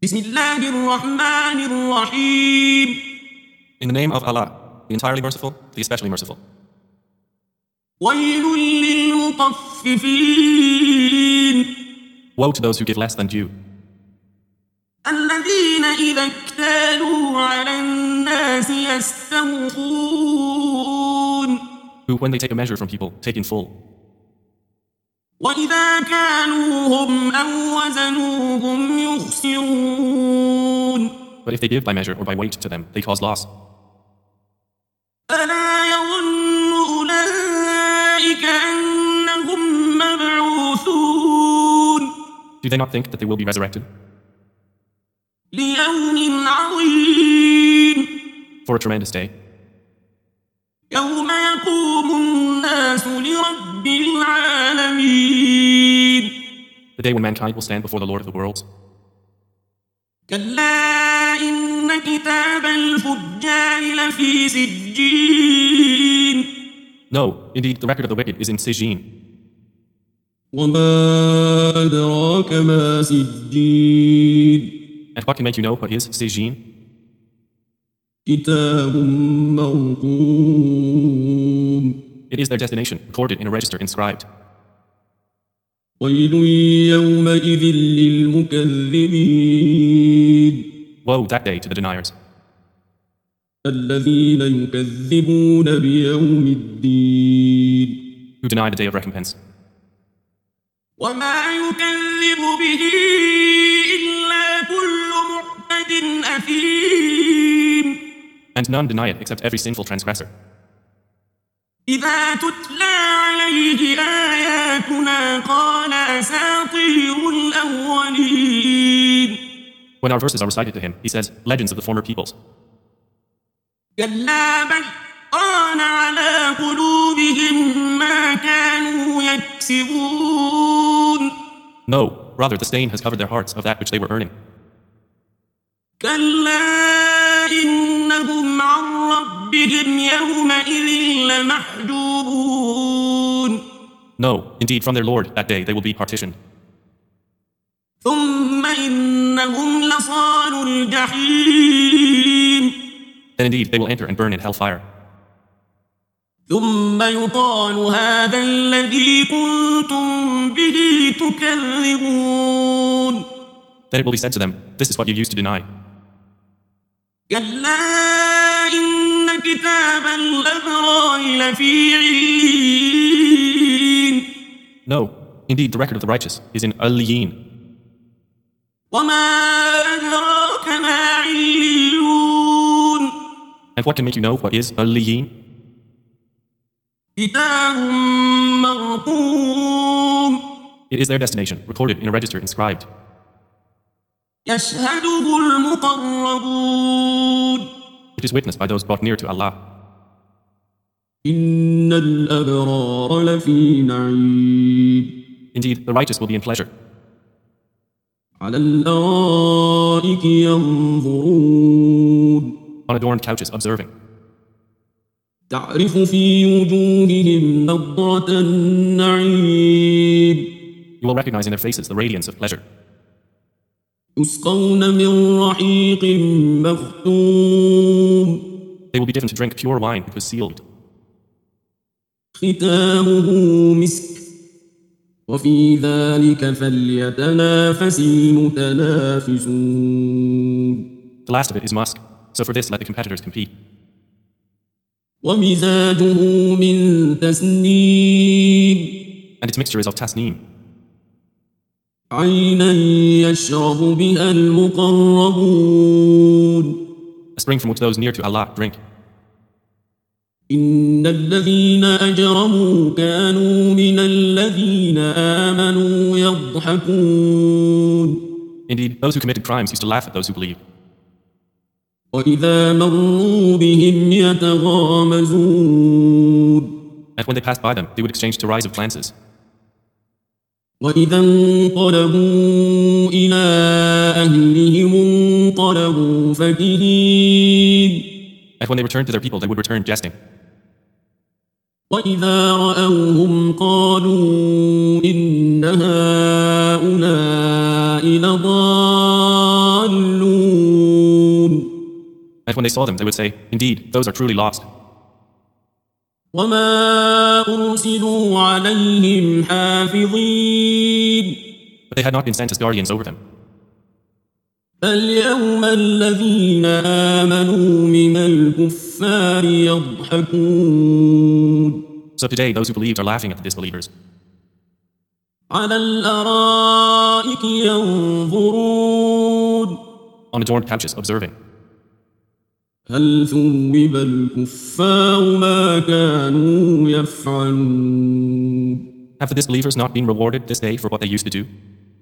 بسم الله الرحمن الرحيم. In the name of Allah, the entirely merciful, the especially merciful. ويل للمطففين Woe to those who give less than due, الذين إذا اكتالوا على الناس يستوفون who when they take a measure from people, take in full. وإذا كانوهم أو وزنوهم يخسرون But if they give by measure or by weight to them, they cause loss. ألا يظن أولئك أنهم مبعوثون Do they not think that they will be resurrected ليوم عظيم for a tremendous day, يوم يقوم الناس لرب العالمين the day when mankind will stand before the Lord of the worlds? كلا إن كتاب الفجار لفي سجين No, indeed, the record of the wicked is in Sijin. وما أدراك ما سجين And what can make you know what is Sijin? كتاب مرقوم It is their destination, recorded in a register inscribed. ويل يومئذ للمكذبين Woe that day to the deniers, الذين يكذبون بيوم الدين who deny the day of recompense. وما يكذب به إلا كل معتد أثيم And none deny it except every sinful transgressor. إذا تتلى عليه آياتنا قال أساطير الأولين When our verses are recited to him, he says, legends of the former peoples. كلا بل ران على قلوبهم ما كانوا يكسبون No, rather the stain has covered their hearts of that which they were earning. كلا إنهم عن ربهم يومئذ لمحجوبون No, indeed, from their Lord that day they will be partitioned. ثم إنهم لصالوا الجحيم Then indeed they will enter and burn in hellfire. ثم يقال هذا الذي كنتم به تكذبون Then it will be said to them, this is what you used to deny. كلا إن كتاب الأبرار لفي عليين No, indeed the record of the righteous is in Aliyin. وما أدراك ما عليون And what can make you know what is Aliyin? كتاب مرقوم It is their destination, recorded in a register inscribed. يشهده المقربون It is witnessed by those brought near to Allah. إن الأبرار لفي نعيم Indeed, the righteous will be in pleasure. على الأرائك ينظرون On adorned couches observing. تعرف في وجوههم نضرة النعيم You will recognize in their faces the radiance of pleasure. يسقون من رحيق مختوم They will be given to drink pure wine which was sealed. ختامه مسك وفي ذلك فليتنافس المتنافسون The last of it is musk, so for this let the competitors compete. ومزاجه من تسنيم And its mixture is of tasneem, عينا يشرب بها المقربون a spring from which those near to Allah drink. إن الذين أجرموا كانوا من الذين آمنوا يضحكون Indeed, those who committed crimes used to laugh at those who believed. وإذا مروا بهم يتغامزون And when they passed by them, they would exchange derisive glances. وإذا انقلبوا إلى أهلهم انقلبوا فكهين And when they returned to their people, they would return jesting. وإذا رأوهم قالوا إن هؤلاء لضالون And when they saw them, they would say, Indeed, those are truly lost. وما أرسلوا عليهم حافظين But they had not been sent as guardians over them. فاليوم الذين آمنوا من الكفار يضحكون So today, those who believed are laughing at the disbelievers. على الأرائك ينظرون On adorned couches, observing. هل ثوب الكفار ما كانوا يفعلون Have the disbelievers not been rewarded this day for what they used to do?